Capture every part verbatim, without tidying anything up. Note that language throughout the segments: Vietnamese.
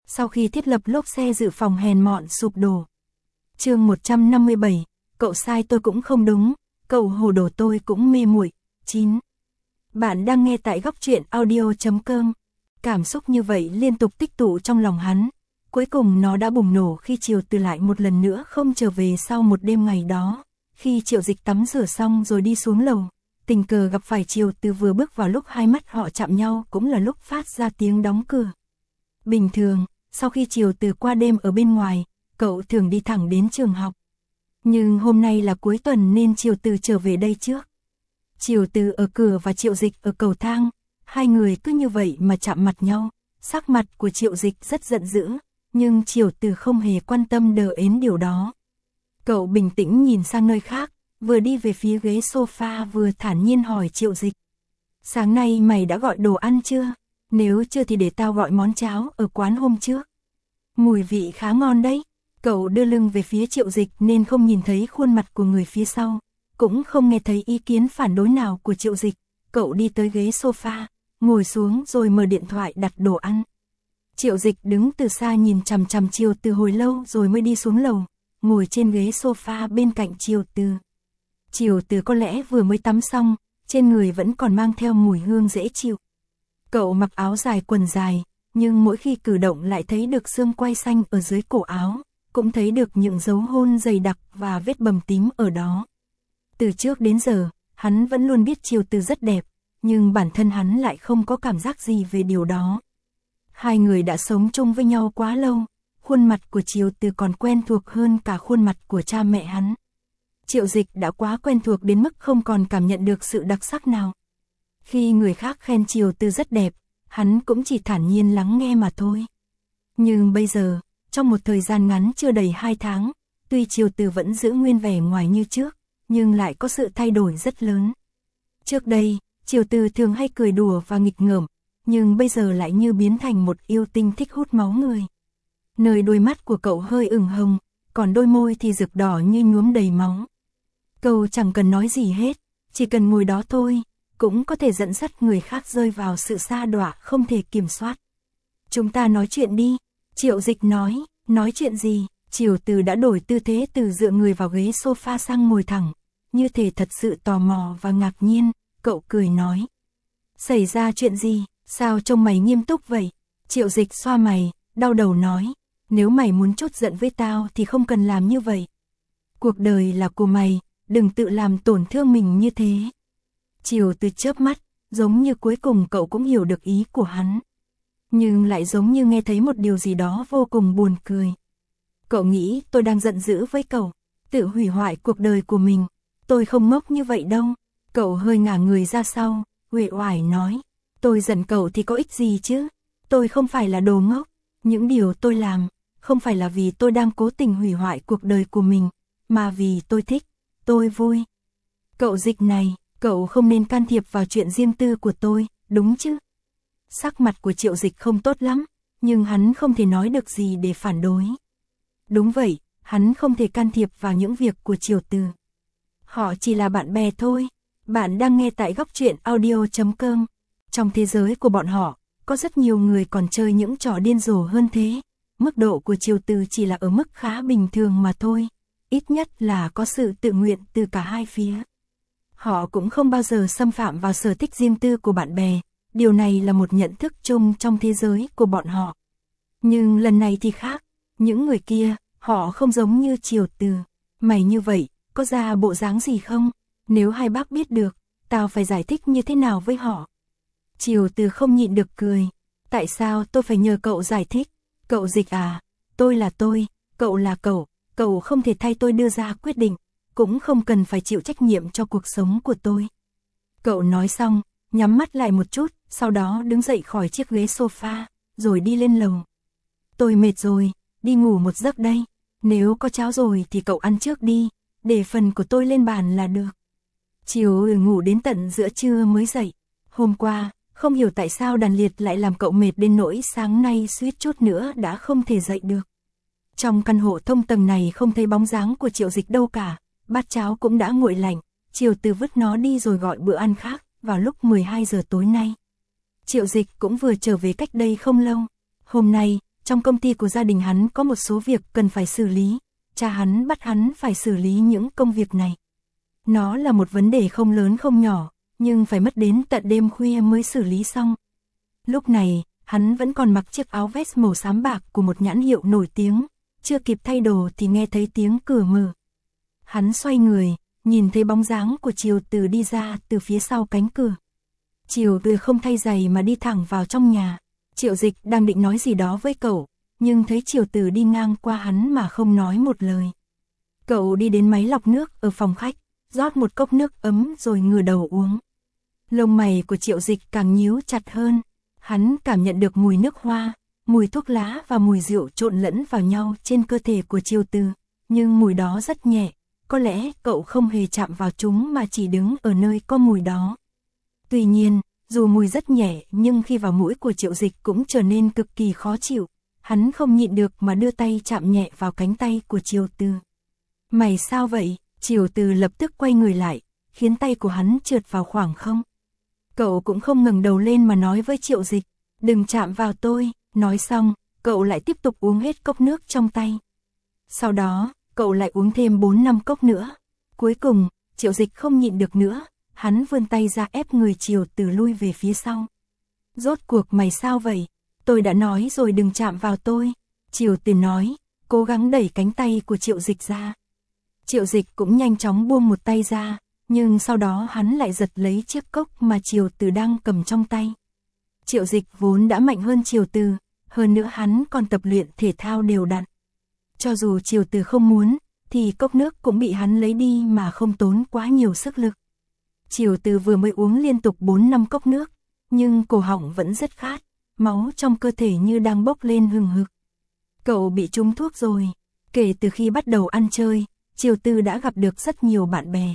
sau khi thiết lập lốp xe dự phòng hèn mọn sụp đổ. Chương một trăm năm mươi bảy, cậu sai tôi cũng không đúng, cậu hồ đồ tôi cũng mê muội. chín. Bạn đang nghe tại góc truyện audio chấm com. Cảm xúc như vậy liên tục tích tụ trong lòng hắn. Cuối cùng nó đã bùng nổ khi Triều Từ lại một lần nữa không trở về sau một đêm ngày đó. Khi Triệu Dịch tắm rửa xong rồi đi xuống lầu, tình cờ gặp phải Triều Từ vừa bước vào lúc hai mắt họ chạm nhau cũng là lúc phát ra tiếng đóng cửa. Bình thường, sau khi Triều Từ qua đêm ở bên ngoài, cậu thường đi thẳng đến trường học. Nhưng hôm nay là cuối tuần nên Triều Từ trở về đây trước. Triều Từ ở cửa và Triệu Dịch ở cầu thang, hai người cứ như vậy mà chạm mặt nhau. Sắc mặt của Triệu Dịch rất giận dữ, nhưng Triều Từ không hề quan tâm đờ ến điều đó. Cậu bình tĩnh nhìn sang nơi khác, vừa đi về phía ghế sofa vừa thản nhiên hỏi Triệu Dịch. Sáng nay mày đã gọi đồ ăn chưa? Nếu chưa thì để tao gọi món cháo ở quán hôm trước. Mùi vị khá ngon đấy. Cậu đưa lưng về phía Triệu Dịch nên không nhìn thấy khuôn mặt của người phía sau, cũng không nghe thấy ý kiến phản đối nào của Triệu Dịch. Cậu đi tới ghế sofa, ngồi xuống rồi mở điện thoại đặt đồ ăn. Triệu Dịch đứng từ xa nhìn chằm chằm Triều Từ hồi lâu rồi mới đi xuống lầu, ngồi trên ghế sofa bên cạnh Triều Từ. Triều Từ có lẽ vừa mới tắm xong, trên người vẫn còn mang theo mùi hương dễ chịu. Cậu mặc áo dài quần dài, nhưng mỗi khi cử động lại thấy được xương quai xanh ở dưới cổ áo, cũng thấy được những dấu hôn dày đặc và vết bầm tím ở đó. Từ trước đến giờ, hắn vẫn luôn biết Triều Từ rất đẹp, nhưng bản thân hắn lại không có cảm giác gì về điều đó. Hai người đã sống chung với nhau quá lâu, khuôn mặt của Triều Từ còn quen thuộc hơn cả khuôn mặt của cha mẹ hắn. Triệu Dịch đã quá quen thuộc đến mức không còn cảm nhận được sự đặc sắc nào. Khi người khác khen Triều Từ rất đẹp, hắn cũng chỉ thản nhiên lắng nghe mà thôi. Nhưng bây giờ, trong một thời gian ngắn chưa đầy hai tháng, tuy Triều Từ vẫn giữ nguyên vẻ ngoài như trước, nhưng lại có sự thay đổi rất lớn. Trước đây, Triều Từ thường hay cười đùa và nghịch ngợm, nhưng bây giờ lại như biến thành một yêu tinh thích hút máu người. Nơi đôi mắt của cậu hơi ửng hồng, còn đôi môi thì rực đỏ như nhuốm đầy máu. Cậu chẳng cần nói gì hết, chỉ cần ngồi đó thôi, cũng có thể dẫn dắt người khác rơi vào sự sa đọa không thể kiểm soát. Chúng ta nói chuyện đi, Triệu Dịch nói. Nói chuyện gì? Triều Từ đã đổi tư thế từ dựa người vào ghế sofa sang ngồi thẳng, như thể thật sự tò mò và ngạc nhiên. Cậu cười nói. Xảy ra chuyện gì? Sao trông mày nghiêm túc vậy? Triệu Dịch xoa mày, đau đầu nói. Nếu mày muốn trút giận với tao thì không cần làm như vậy. Cuộc đời là của mày, đừng tự làm tổn thương mình như thế. Triều Từ chớp mắt, giống như cuối cùng cậu cũng hiểu được ý của hắn. Nhưng lại giống như nghe thấy một điều gì đó vô cùng buồn cười. Cậu nghĩ tôi đang giận dữ với cậu, tự hủy hoại cuộc đời của mình. Tôi không ngốc như vậy đâu. Cậu hơi ngả người ra sau, uể oải nói. Tôi giận cậu thì có ích gì chứ? Tôi không phải là đồ ngốc. Những điều tôi làm, không phải là vì tôi đang cố tình hủy hoại cuộc đời của mình, mà vì tôi thích, tôi vui. Cậu Dịch này, cậu không nên can thiệp vào chuyện riêng tư của tôi, đúng chứ? Sắc mặt của Triệu Dịch không tốt lắm, nhưng hắn không thể nói được gì để phản đối. Đúng vậy, hắn không thể can thiệp vào những việc của Triều Từ. Họ chỉ là bạn bè thôi. Bạn đang nghe tại góc truyện audio chấm com. Trong thế giới của bọn họ, có rất nhiều người còn chơi những trò điên rồ hơn thế. Mức độ của Triều Từ chỉ là ở mức khá bình thường mà thôi. Ít nhất là có sự tự nguyện từ cả hai phía. Họ cũng không bao giờ xâm phạm vào sở thích riêng tư của bạn bè. Điều này là một nhận thức chung trong thế giới của bọn họ. Nhưng lần này thì khác. Những người kia, họ không giống như Triều Từ. Mày như vậy, có ra bộ dáng gì không? Nếu hai bác biết được, tao phải giải thích như thế nào với họ? Triều Từ không nhịn được cười. Tại sao tôi phải nhờ cậu giải thích? Cậu Dịch à, tôi là tôi, cậu là cậu, cậu không thể thay tôi đưa ra quyết định, cũng không cần phải chịu trách nhiệm cho cuộc sống của tôi. Cậu nói xong, nhắm mắt lại một chút, sau đó đứng dậy khỏi chiếc ghế sofa, rồi đi lên lầu. Tôi mệt rồi, đi ngủ một giấc đây. Nếu có cháo rồi thì cậu ăn trước đi, để phần của tôi lên bàn là được. Chiều ngủ đến tận giữa trưa mới dậy. Hôm qua, không hiểu tại sao đàn liệt lại làm cậu mệt đến nỗi sáng nay suýt chút nữa đã không thể dậy được. Trong căn hộ thông tầng này không thấy bóng dáng của Triệu Dịch đâu cả, bát cháo cũng đã nguội lạnh. Triều Từ vứt nó đi rồi gọi bữa ăn khác, vào lúc mười hai giờ tối nay. Triệu Dịch cũng vừa trở về cách đây không lâu. Hôm nay, trong công ty của gia đình hắn có một số việc cần phải xử lý, cha hắn bắt hắn phải xử lý những công việc này. Nó là một vấn đề không lớn không nhỏ, nhưng phải mất đến tận đêm khuya mới xử lý xong. Lúc này, hắn vẫn còn mặc chiếc áo vest màu xám bạc của một nhãn hiệu nổi tiếng, chưa kịp thay đồ thì nghe thấy tiếng cửa mở. Hắn xoay người, nhìn thấy bóng dáng của Triều Từ đi ra từ phía sau cánh cửa. Triều Từ không thay giày mà đi thẳng vào trong nhà. Triệu Dịch đang định nói gì đó với cậu, nhưng thấy Triều Từ đi ngang qua hắn mà không nói một lời. Cậu đi đến máy lọc nước ở phòng khách, rót một cốc nước ấm rồi ngửa đầu uống. Lông mày của Triệu Dịch càng nhíu chặt hơn. Hắn cảm nhận được mùi nước hoa, mùi thuốc lá và mùi rượu trộn lẫn vào nhau trên cơ thể của Triều Từ, nhưng mùi đó rất nhẹ, có lẽ cậu không hề chạm vào chúng mà chỉ đứng ở nơi có mùi đó. Tuy nhiên, dù mùi rất nhẹ nhưng khi vào mũi của Triệu Dịch cũng trở nên cực kỳ khó chịu, hắn không nhịn được mà đưa tay chạm nhẹ vào cánh tay của Triều Từ. Mày sao vậy? Triều Từ lập tức quay người lại, khiến tay của hắn trượt vào khoảng không. Cậu cũng không ngẩng đầu lên mà nói với Triệu Dịch, đừng chạm vào tôi. Nói xong, cậu lại tiếp tục uống hết cốc nước trong tay. Sau đó, cậu lại uống thêm bốn năm cốc nữa. Cuối cùng, Triệu Dịch không nhịn được nữa, hắn vươn tay ra ép người Triều Từ lui về phía sau. Rốt cuộc mày sao vậy? Tôi đã nói rồi đừng chạm vào tôi. Triều Từ nói, cố gắng đẩy cánh tay của Triệu Dịch ra. Triệu Dịch cũng nhanh chóng buông một tay ra, nhưng sau đó hắn lại giật lấy chiếc cốc mà Triều Từ đang cầm trong tay. Triệu Dịch vốn đã mạnh hơn Triều Từ, hơn nữa hắn còn tập luyện thể thao đều đặn. Cho dù Triều Từ không muốn, thì cốc nước cũng bị hắn lấy đi mà không tốn quá nhiều sức lực. Triều Từ vừa mới uống liên tục bốn năm cốc nước, nhưng cổ họng vẫn rất khát, máu trong cơ thể như đang bốc lên hừng hực. Cậu bị trúng thuốc rồi. Kể từ khi bắt đầu ăn chơi, Triều Từ đã gặp được rất nhiều bạn bè.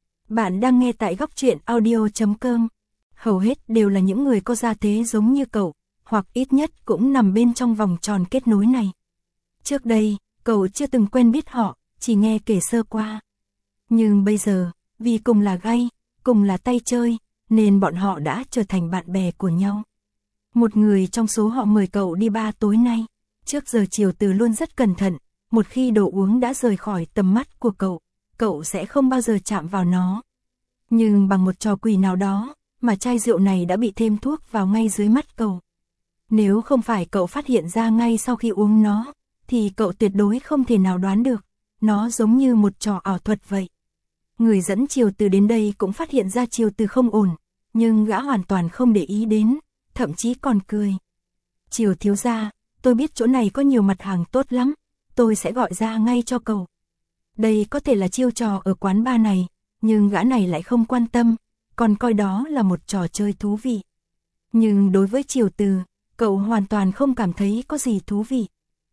Bạn đang nghe tại góc truyện audio chấm com. Hầu hết đều là những người có gia thế giống như cậu, hoặc ít nhất cũng nằm bên trong vòng tròn kết nối này. Trước đây, cậu chưa từng quen biết họ, chỉ nghe kể sơ qua. Nhưng bây giờ, vì cùng là gay, cùng là tay chơi, nên bọn họ đã trở thành bạn bè của nhau. Một người trong số họ mời cậu đi bar tối nay. Trước giờ Triều Từ luôn rất cẩn thận, một khi đồ uống đã rời khỏi tầm mắt của cậu, cậu sẽ không bao giờ chạm vào nó. Nhưng bằng một trò quỷ nào đó, mà chai rượu này đã bị thêm thuốc vào ngay dưới mắt cậu. Nếu không phải cậu phát hiện ra ngay sau khi uống nó, thì cậu tuyệt đối không thể nào đoán được, nó giống như một trò ảo thuật vậy. Người dẫn Triều Từ đến đây cũng phát hiện ra Triều Từ không ổn, nhưng gã hoàn toàn không để ý đến, thậm chí còn cười. Triều thiếu gia, tôi biết chỗ này có nhiều mặt hàng tốt lắm, tôi sẽ gọi ra ngay cho cậu. Đây có thể là chiêu trò ở quán bar này, nhưng gã này lại không quan tâm, còn coi đó là một trò chơi thú vị. Nhưng đối với Triều Từ, cậu hoàn toàn không cảm thấy có gì thú vị.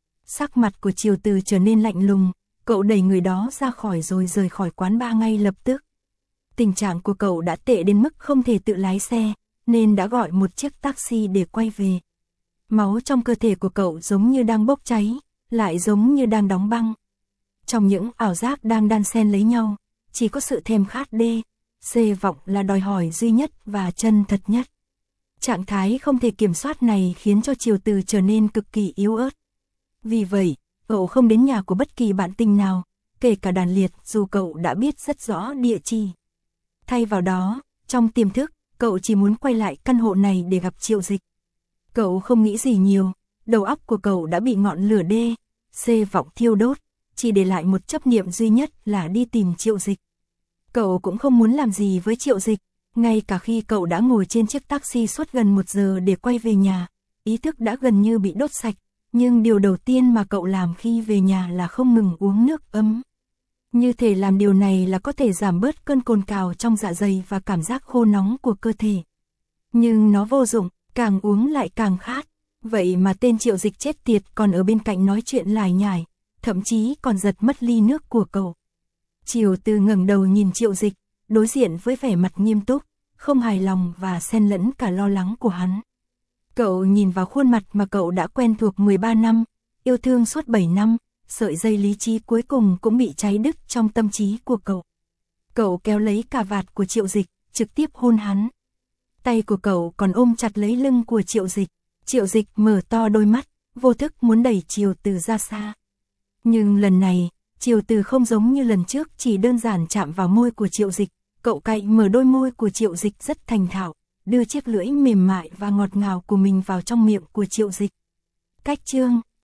Sắc mặt của Triều Từ trở nên lạnh lùng, cậu đẩy người đó ra khỏi rồi rời khỏi quán bar ngay lập tức. Tình trạng của cậu đã tệ đến mức không thể tự lái xe, nên đã gọi một chiếc taxi để quay về. Máu trong cơ thể của cậu giống như đang bốc cháy, lại giống như đang đóng băng. Trong những ảo giác đang đan xen lấy nhau, chỉ có sự thèm khát đê, xê vọng là đòi hỏi duy nhất và chân thật nhất. Trạng thái không thể kiểm soát này khiến cho Triều Từ trở nên cực kỳ yếu ớt. Vì vậy, cậu không đến nhà của bất kỳ bạn tình nào, kể cả Đàn Liệt dù cậu đã biết rất rõ địa chỉ. Thay vào đó, trong tiềm thức, cậu chỉ muốn quay lại căn hộ này để gặp Triệu Dịch. Cậu không nghĩ gì nhiều, đầu óc của cậu đã bị ngọn lửa đê, xê vọng thiêu đốt, chỉ để lại một chấp niệm duy nhất là đi tìm Triệu Dịch. Cậu cũng không muốn làm gì với Triệu Dịch, ngay cả khi cậu đã ngồi trên chiếc taxi suốt gần một giờ để quay về nhà, ý thức đã gần như bị đốt sạch, nhưng điều đầu tiên mà cậu làm khi về nhà là không ngừng uống nước ấm. Như thể làm điều này là có thể giảm bớt cơn cồn cào trong dạ dày và cảm giác khô nóng của cơ thể. Nhưng nó vô dụng, càng uống lại càng khát, vậy mà tên Triệu Dịch chết tiệt còn ở bên cạnh nói chuyện lải nhải, thậm chí còn giật mất ly nước của cậu. Triều Từ ngẩng đầu nhìn Triệu Dịch, đối diện với vẻ mặt nghiêm túc, không hài lòng và xen lẫn cả lo lắng của hắn. Cậu nhìn vào khuôn mặt mà cậu đã quen thuộc mười ba năm, yêu thương suốt bảy năm, sợi dây lý trí cuối cùng cũng bị cháy đứt trong tâm trí của cậu. Cậu kéo lấy cà vạt của Triệu Dịch, trực tiếp hôn hắn. Tay của cậu còn ôm chặt lấy lưng của Triệu Dịch. Triệu Dịch mở to đôi mắt, vô thức muốn đẩy Triều Từ ra xa. Nhưng lần này, Triều Từ không giống như lần trước chỉ đơn giản chạm vào môi của Triệu Dịch, cậu cạy mở đôi môi của Triệu Dịch rất thành thạo, đưa chiếc lưỡi mềm mại và ngọt ngào của mình vào trong miệng của Triệu Dịch. Cách chương